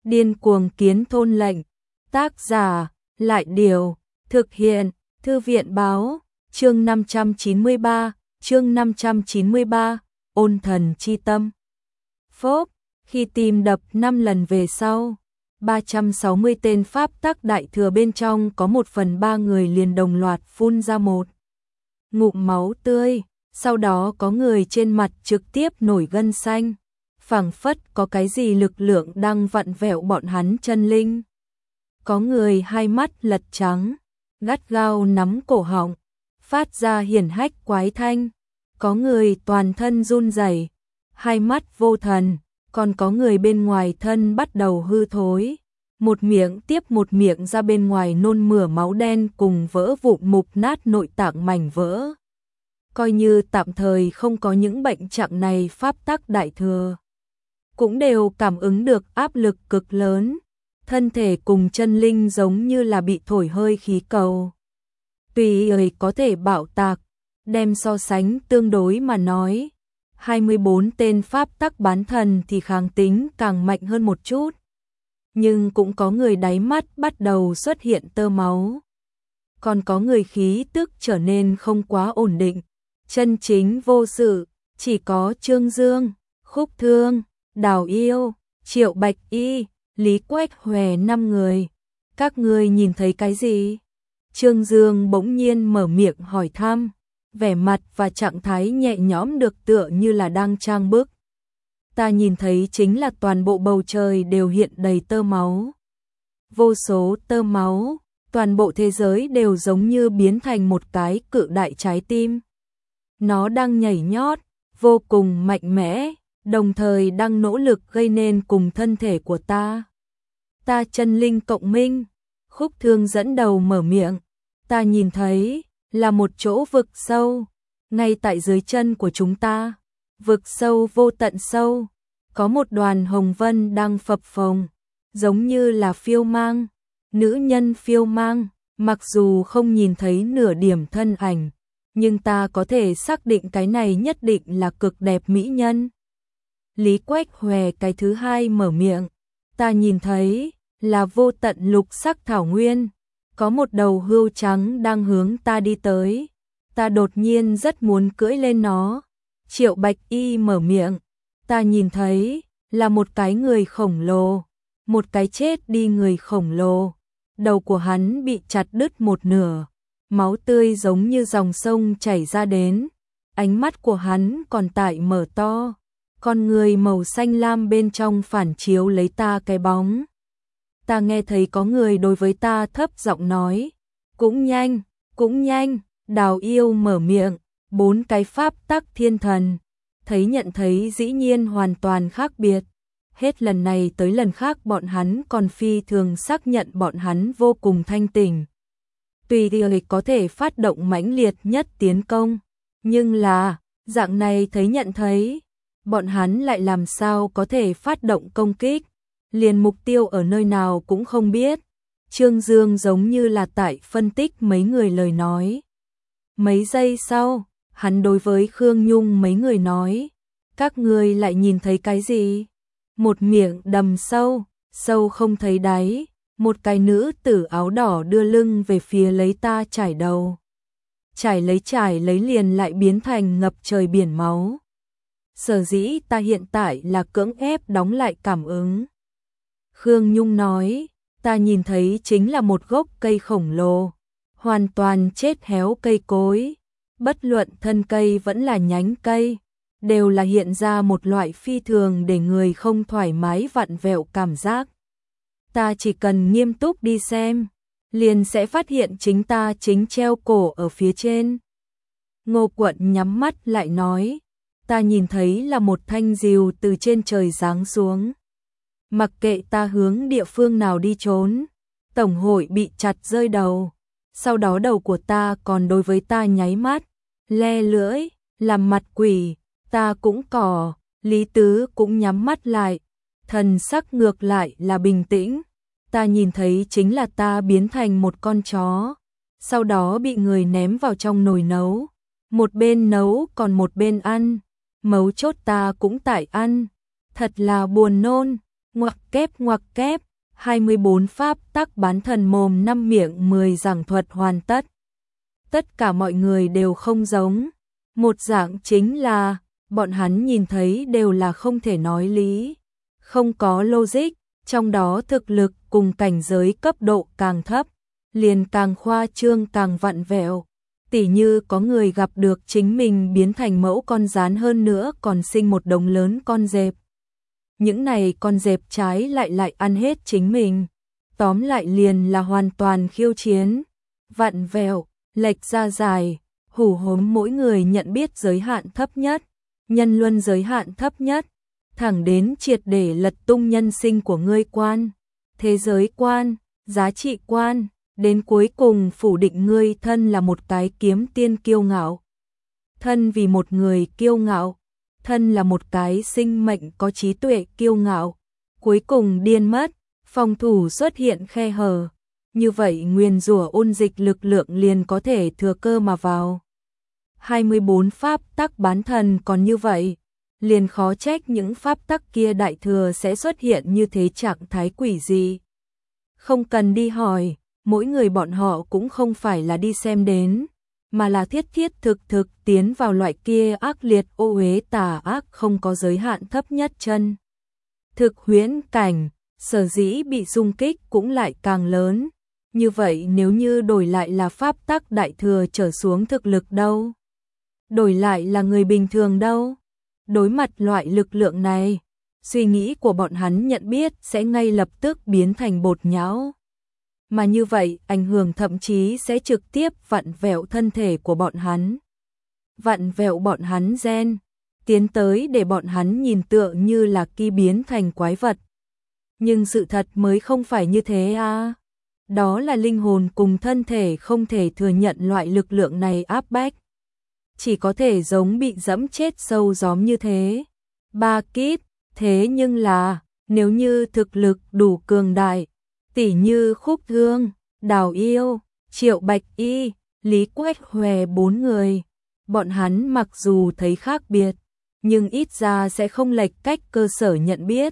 Điên cuồng kiến thôn lệnh. Tác giả, Lại Điều. Thực hiện, Thư viện Báo. Chương 593, Ôn thần chi tâm. Phốp, khi tim đập 5 lần về sau, 360 tên pháp tắc đại thừa bên trong có 1/3 người liền đồng loạt phun ra một ngụm máu tươi, sau đó có người trên mặt trực tiếp nổi gân xanh, phảng phất có cái gì lực lượng đang vặn vẹo bọn hắn chân linh. Có người hai mắt lật trắng, gắt gao nắm cổ họng, phát ra hiển hách quái thanh, có người toàn thân run rẩy, hai mắt vô thần, còn có người bên ngoài thân bắt đầu hư thối, một miệng tiếp một miệng ra bên ngoài nôn mửa máu đen cùng vỡ vụn mục nát nội tạng mảnh vỡ. Coi như tạm thời không có những bệnh trạng này, pháp tắc đại thừa cũng đều cảm ứng được áp lực cực lớn, thân thể cùng chân linh giống như là bị thổi hơi khí cầu. Tùy ý có thể bạo tạc, đem so sánh tương đối mà nói, 24 tên pháp tắc bán thần thì kháng tính càng mạnh hơn một chút. Nhưng cũng có người đáy mắt bắt đầu xuất hiện tơ máu. Còn có người khí tức trở nên không quá ổn định, chân chính vô sự, chỉ có Trương Dương, Khúc Thương, Đào Yêu, Triệu Bạch Y, Lý Quách Hòe 5 người. Các ngươi nhìn thấy cái gì? Trương Dương bỗng nhiên mở miệng hỏi thăm, vẻ mặt và trạng thái nhẹ nhõm được tựa như là đang trang bức. Ta nhìn thấy chính là toàn bộ bầu trời đều hiện đầy tơ máu. Vô số tơ máu, toàn bộ thế giới đều giống như biến thành một cái cự đại trái tim. Nó đang nhảy nhót, vô cùng mạnh mẽ, đồng thời đang nỗ lực gây nên cùng thân thể của ta. Ta chân linh cộng minh, Khúc Thương dẫn đầu mở miệng. Ta nhìn thấy là một chỗ vực sâu, ngay tại dưới chân của chúng ta. Vực sâu vô tận sâu, có một đoàn hồng vân đang phập phồng, giống như là phiêu mang, nữ nhân phiêu mang, mặc dù không nhìn thấy nửa điểm thân ảnh, nhưng ta có thể xác định cái này nhất định là cực đẹp mỹ nhân. Lý Quách Hòe cái thứ hai mở miệng, ta nhìn thấy là vô tận lục sắc thảo nguyên, có một đầu hươu trắng đang hướng ta đi tới, ta đột nhiên rất muốn cưỡi lên nó. Triệu Bạch Y mở miệng, ta nhìn thấy là một cái người khổng lồ, một cái chết đi người khổng lồ, đầu của hắn bị chặt đứt một nửa, máu tươi giống như dòng sông chảy ra đến, ánh mắt của hắn còn tại mở to, con người màu xanh lam bên trong phản chiếu lấy ta cái bóng. Ta nghe thấy có người đối với ta thấp giọng nói, cũng nhanh, Đào Yêu mở miệng, 4 cái pháp tắc thiên thần, nhận thấy dĩ nhiên hoàn toàn khác biệt. Hết lần này tới lần khác bọn hắn còn phi thường xác nhận bọn hắn vô cùng thanh tỉnh. Tùy ý có thể phát động mãnh liệt nhất tiến công, nhưng là, dạng này nhận thấy, bọn hắn lại làm sao có thể phát động công kích, liền mục tiêu ở nơi nào cũng không biết. Trương Dương giống như là tại phân tích mấy người lời nói. Mấy giây sau, hắn đối với Khương Nhung mấy người nói, các ngươi lại nhìn thấy cái gì? Một miệng đầm sâu, sâu không thấy đáy, một cái nữ tử áo đỏ đưa lưng về phía lấy ta trải đầu. Trải lấy liền lại biến thành ngập trời biển máu. Sở dĩ ta hiện tại là cưỡng ép đóng lại cảm ứng. Khương Nhung nói, ta nhìn thấy chính là một gốc cây khổng lồ, hoàn toàn chết héo cây cối, bất luận thân cây vẫn là nhánh cây, đều là hiện ra một loại phi thường để người không thoải mái vặn vẹo cảm giác. Ta chỉ cần nghiêm túc đi xem, liền sẽ phát hiện chính ta chính treo cổ ở phía trên. Ngô Quận nhắm mắt lại nói, ta nhìn thấy là một thanh diều từ trên trời giáng xuống. Mặc kệ ta hướng địa phương nào đi trốn, tổng hội bị chặt rơi đầu. Sau đó đầu của ta còn đối với ta nháy mắt, le lưỡi, làm mặt quỷ, ta cũng cỏ. Lý Tứ cũng nhắm mắt lại, thần sắc ngược lại là bình tĩnh. Ta nhìn thấy chính là ta biến thành một con chó, sau đó bị người ném vào trong nồi nấu, một bên nấu còn một bên ăn, mấu chốt ta cũng tại ăn, thật là buồn nôn. ngoặc kép, 24 pháp tắc bán thần mồm 5 miệng 10 giảng thuật hoàn tất. Tất cả mọi người đều không giống. Một dạng chính là, bọn hắn nhìn thấy đều là không thể nói lý. Không có logic, trong đó thực lực cùng cảnh giới cấp độ càng thấp, liền càng khoa trương càng vặn vẹo. Tỉ như có người gặp được chính mình biến thành mẫu con gián hơn nữa còn sinh một đống lớn con dẹp. Những này con dẹp trái lại ăn hết chính mình. Tóm lại liền là hoàn toàn khiêu chiến. Vặn vẹo, lệch ra dài, hủ hốm mỗi người nhận biết giới hạn thấp nhất, nhân luân giới hạn thấp nhất, thẳng đến triệt để lật tung nhân sinh của ngươi quan, thế giới quan, giá trị quan, đến cuối cùng phủ định ngươi thân là một cái kiếm tiên kiêu ngạo. Thân vì một người kiêu ngạo, thân là một cái sinh mệnh có trí tuệ kiêu ngạo, cuối cùng điên mất, phòng thủ xuất hiện khe hở. Như vậy nguyền rủa ôn dịch lực lượng liền có thể thừa cơ mà vào. 24 pháp tắc bán thần còn như vậy, liền khó trách những pháp tắc kia đại thừa sẽ xuất hiện như thế trạng thái quỷ dị. Không cần đi hỏi, mỗi người bọn họ cũng không phải là đi xem đến, mà là thiết thực tiến vào loại kia ác liệt ô uế tà ác không có giới hạn thấp nhất chân. Thực huyễn cảnh, sở dĩ bị xung kích cũng lại càng lớn. Như vậy nếu như đổi lại là pháp tắc đại thừa trở xuống thực lực đâu? Đổi lại là người bình thường đâu? Đối mặt loại lực lượng này, suy nghĩ của bọn hắn nhận biết sẽ ngay lập tức biến thành bột nhão. Mà như vậy ảnh hưởng thậm chí sẽ trực tiếp vặn vẹo thân thể của bọn hắn. Vặn vẹo bọn hắn gen, tiến tới để bọn hắn nhìn tựa như là kỳ biến thành quái vật. Nhưng sự thật mới không phải như thế à. Đó là linh hồn cùng thân thể không thể thừa nhận loại lực lượng này áp bách. Chỉ có thể giống bị dẫm chết sâu gióm như thế. Ba kíp, thế nhưng là, nếu như thực lực đủ cường đại, tỉ như Khúc Thương, Đào Yêu, Triệu Bạch Y, Lý Quách Hòe 4 người, bọn hắn mặc dù thấy khác biệt, nhưng ít ra sẽ không lệch cách cơ sở nhận biết.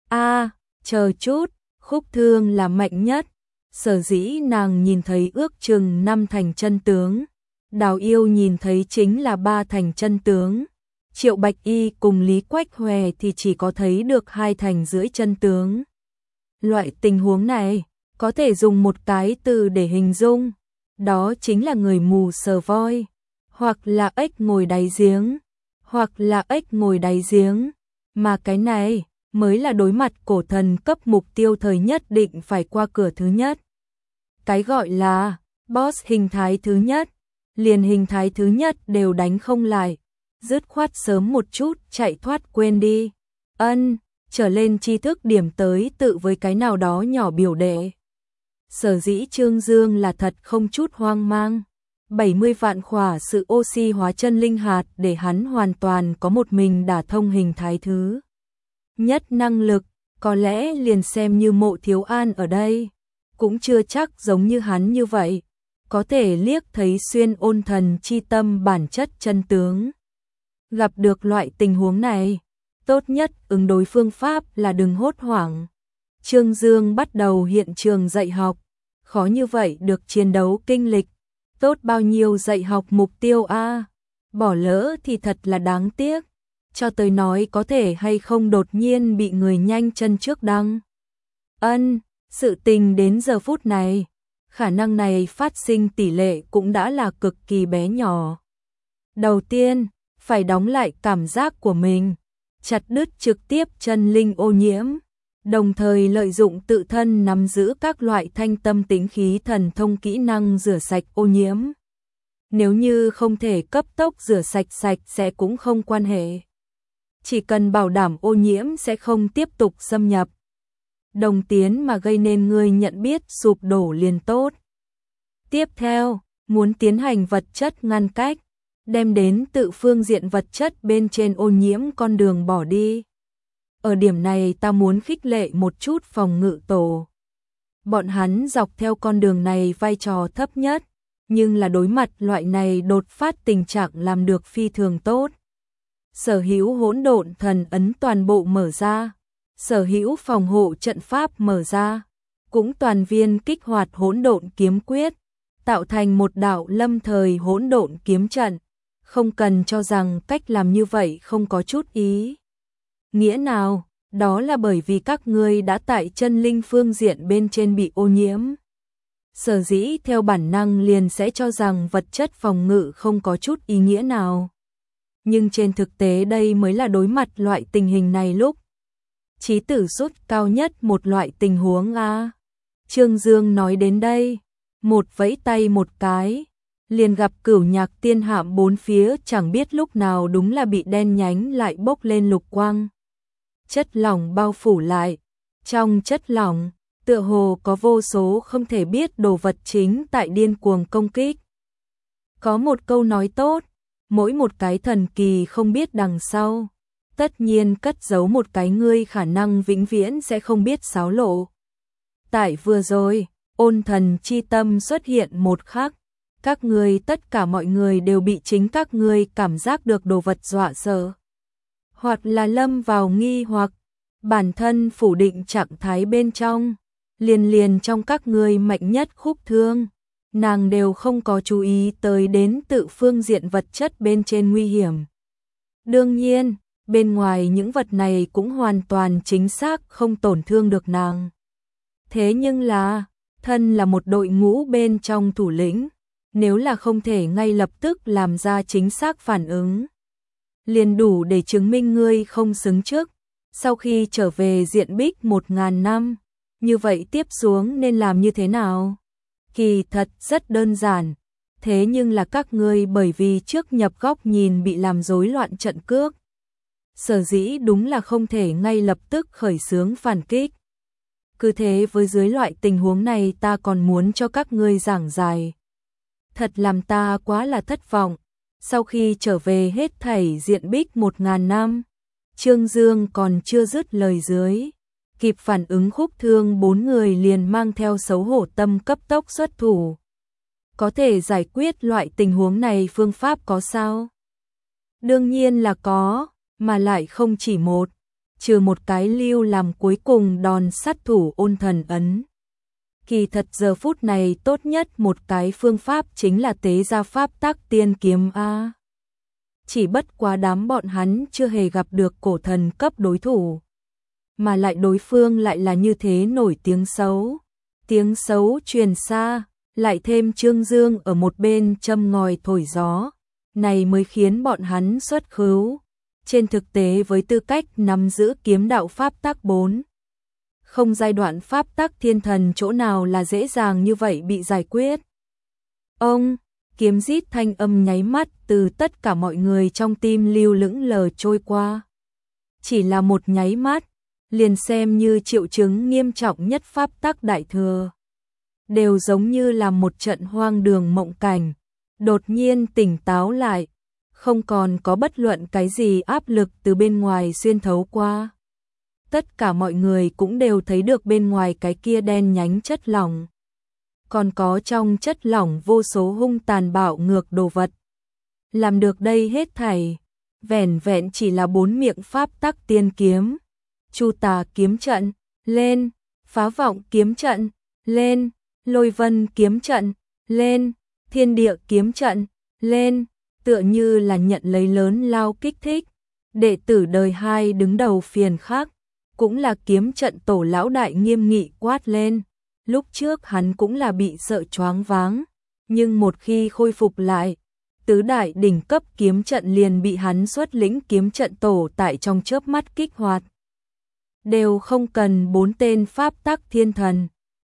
Chờ chút, Khúc Thương là mạnh nhất. Sở dĩ nàng nhìn thấy ước chừng 5 thành chân tướng, Đào Yêu nhìn thấy chính là 3 thành chân tướng, Triệu Bạch Y cùng Lý Quách Hòe thì chỉ có thấy được 2 thành rưỡi chân tướng. Loại tình huống này có thể dùng một cái từ để hình dung, đó chính là người mù sờ voi, hoặc là ếch ngồi đáy giếng, hoặc là ếch ngồi đáy giếng, mà cái này mới là đối mặt cổ thần cấp mục tiêu thời nhất định phải qua cửa thứ nhất. Cái gọi là boss hình thái thứ nhất, liền hình thái thứ nhất đều đánh không lại, dứt khoát sớm một chút chạy thoát quên đi. Trở lên tri thức điểm tới tự với cái nào đó nhỏ biểu đệ. Sở dĩ Trương Dương là thật không chút hoang mang. 70 vạn khỏa sự oxy hóa chân linh hạt để hắn hoàn toàn có một mình đả thông hình thái thứ nhất năng lực, có lẽ liền xem như Mộ Thiếu An ở đây, cũng chưa chắc giống như hắn như vậy, có thể liếc thấy xuyên ôn thần chi tâm bản chất chân tướng. Gặp được loại tình huống này, tốt nhất ứng đối phương pháp là đừng hốt hoảng. Trương Dương bắt đầu hiện trường dạy học, khó như vậy được chiến đấu kinh lịch, tốt bao nhiêu dạy học mục tiêu a, bỏ lỡ thì thật là đáng tiếc. Cho tới nói có thể hay không đột nhiên bị người nhanh chân trước đăng. Sự tình đến giờ phút này, khả năng này phát sinh tỷ lệ cũng đã là cực kỳ bé nhỏ. Đầu tiên, phải đóng lại cảm giác của mình, chặt đứt trực tiếp chân linh ô nhiễm, đồng thời lợi dụng tự thân nắm giữ các loại thanh tâm tĩnh khí thần thông kỹ năng rửa sạch ô nhiễm. Nếu như không thể cấp tốc rửa sạch sẽ cũng không quan hệ. Chỉ cần bảo đảm ô nhiễm sẽ không tiếp tục xâm nhập. Đồng tiến mà gây nên người nhận biết sụp đổ liền tốt. Tiếp theo, muốn tiến hành vật chất ngăn cách, đem đến tự phương diện vật chất bên trên ô nhiễm con đường bỏ đi. Ở điểm này ta muốn khích lệ một chút phòng ngự tổ. Bọn hắn dọc theo con đường này vai trò thấp nhất, nhưng là đối mặt loại này đột phát tình trạng làm được phi thường tốt. Sở hữu hỗn độn thần ấn toàn bộ mở ra, sở hữu phòng hộ trận pháp mở ra, cũng toàn viên kích hoạt hỗn độn kiếm quyết, tạo thành một đạo lâm thời hỗn độn kiếm trận, không cần cho rằng cách làm như vậy không có chút ý nghĩa nào, đó là bởi vì các ngươi đã tại chân linh phương diện bên trên bị ô nhiễm. Sở dĩ theo bản năng liền sẽ cho rằng vật chất phòng ngự không có chút ý nghĩa nào. Nhưng trên thực tế đây mới là đối mặt loại tình hình này lúc chí tử sút cao nhất một loại tình huống a. Trương Dương nói đến đây, một vẫy tay một cái, liền gặp Cửu Nhạc Tiên Hạm bốn phía chẳng biết lúc nào đúng là bị đen nhánh lại bốc lên lục quang. Chất lỏng bao phủ lại, trong chất lỏng, tựa hồ có vô số không thể biết đồ vật chính tại điên cuồng công kích. Có một câu nói tốt, mỗi một cái thần kỳ không biết đằng sau, tất nhiên cất giấu một cái ngươi khả năng vĩnh viễn sẽ không biết xáo lộ. Tại vừa rồi, ôn thần chi tâm xuất hiện một khắc, các ngươi tất cả mọi người đều bị chính các ngươi cảm giác được đồ vật dọa sợ. Hoặc là lâm vào nghi hoặc, bản thân phủ định trạng thái bên trong, liền trong các ngươi mạnh nhất Khúc Thương, nàng đều không có chú ý tới đến tự phương diện vật chất bên trên nguy hiểm. Đương nhiên, bên ngoài những vật này cũng hoàn toàn chính xác không tổn thương được nàng. Thế nhưng là, thân là một đội ngũ bên trong thủ lĩnh, nếu là không thể ngay lập tức làm ra chính xác phản ứng, liền đủ để chứng minh ngươi không xứng trước. Sau khi trở về diện Bích 1000 năm, như vậy tiếp xuống nên làm như thế nào? Kỳ thật rất đơn giản, thế nhưng là các ngươi bởi vì trước nhập góc nhìn bị làm rối loạn trận cước. Sở dĩ đúng là không thể ngay lập tức khởi xướng phản kích. Cứ thế với dưới loại tình huống này ta còn muốn cho các ngươi giảng giải. Thật làm ta quá là thất vọng. Sau khi trở về hết thảy diện Bích 1000 năm, Trương Dương còn chưa dứt lời dưới. Kịp phản ứng Khúc Thương bốn người liền mang theo xấu hổ tâm cấp tốc xuất thủ. Có thể giải quyết loại tình huống này phương pháp có sao? Đương nhiên là có, mà lại không chỉ một, trừ một cái lưu làm cuối cùng đòn sát thủ ôn thần ấn. Kỳ thật giờ phút này tốt nhất một cái phương pháp chính là tế ra pháp tắc tiên kiếm a. Chỉ bất quá đám bọn hắn chưa hề gặp được cổ thần cấp đối thủ, mà lại đối phương lại là như thế nổi tiếng xấu truyền xa, lại thêm Trương Dương ở một bên châm ngòi thổi gió, này mới khiến bọn hắn xuất khứu. Trên thực tế với tư cách nắm giữ kiếm đạo pháp tắc 4, không giai đoạn pháp tắc thiên thần chỗ nào là dễ dàng như vậy bị giải quyết. Ông, kiếm rít thanh âm nháy mắt từ tất cả mọi người trong tim lưu lững lờ trôi qua. Chỉ là một nháy mắt, liền xem như triệu chứng nghiêm trọng nhất pháp tắc đại thừa. Đều giống như là một trận hoang đường mộng cảnh, đột nhiên tỉnh táo lại, không còn có bất luận cái gì áp lực từ bên ngoài xuyên thấu qua. Tất cả mọi người cũng đều thấy được bên ngoài cái kia đen nhánh chất lỏng. Còn có trong chất lỏng vô số hung tàn bạo ngược đồ vật. Làm được đây hết thảy, vẻn vẹn chỉ là 4 miệng pháp tắc tiên kiếm. Chu Tà kiếm trận, lên, Phá Vọng kiếm trận, lên, Lôi Vân kiếm trận, lên, Thiên Địa kiếm trận, lên, tựa như là nhận lấy lớn lao kích thích. Đệ tử đời 2 đứng đầu phiền khác, cũng là kiếm trận tổ lão đại nghiêm nghị quát lên. Lúc trước hắn cũng là bị sợ choáng váng, nhưng một khi khôi phục lại, tứ đại đỉnh cấp kiếm trận liền bị hắn xuất lĩnh kiếm trận tổ tại trong chớp mắt kích hoạt. Đều không cần 4 tên pháp tắc thiên thần,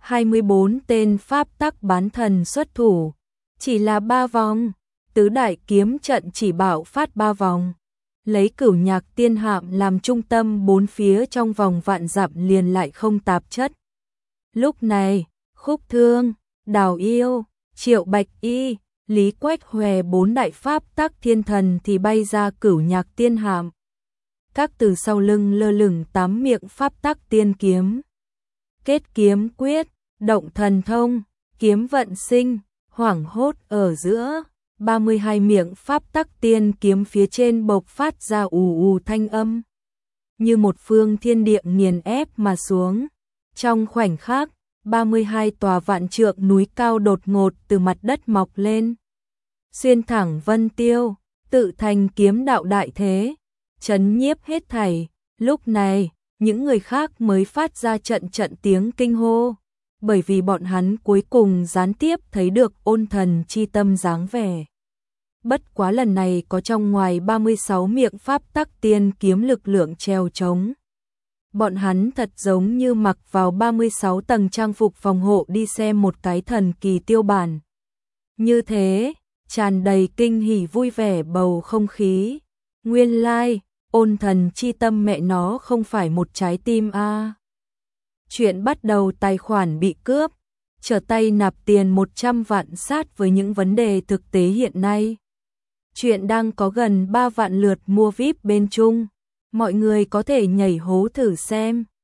24 tên pháp tắc bán thần xuất thủ, chỉ là 3 vòng, tứ đại kiếm trận chỉ bạo phát 3 vòng. Lấy Cửu Nhạc Tiên Hạm làm trung tâm, 4 phía trong vòng vạn dặm liền lại không tạp chất. Lúc này, Khúc Thương, Đào Yêu, Triệu Bạch Y, Lý Quách Hòe 4 đại pháp tắc thiên thần thì bay ra Cửu Nhạc Tiên Hạm. Các từ sau lưng lơ lửng 8 miệng pháp tắc tiên kiếm. Kết kiếm quyết, động thần thông, kiếm vận sinh, hoảng hốt ở giữa. 32 miệng pháp tắc tiên kiếm phía trên bộc phát ra ù ù thanh âm. như một phương thiên địa nghiền ép mà xuống. Trong khoảnh khắc, 32 tòa vạn trượng núi cao đột ngột từ mặt đất mọc lên, xuyên thẳng vân tiêu, tự thành kiếm đạo đại thế, chấn nhiếp hết thảy. Lúc này, những người khác mới phát ra trận trận tiếng kinh hô, bởi vì bọn hắn cuối cùng gián tiếp thấy được Ôn Thần chi tâm dáng vẻ. Bất quá lần này có trong ngoài 36 miệng pháp tắc tiên kiếm lực lượng treo trống. Bọn hắn thật giống như mặc vào 36 tầng trang phục phòng hộ đi xem một cái thần kỳ tiêu bản. Như thế, tràn đầy kinh hỉ vui vẻ bầu không khí. Nguyên lai, Ôn Thần chi tâm mẹ nó không phải một trái tim a. Chuyện bắt đầu tài khoản bị cướp, trở tay nạp tiền 100 vạn sát với những vấn đề thực tế hiện nay. Chuyện đang có gần 3 vạn lượt mua VIP bên Trung, mọi người có thể nhảy hố thử xem.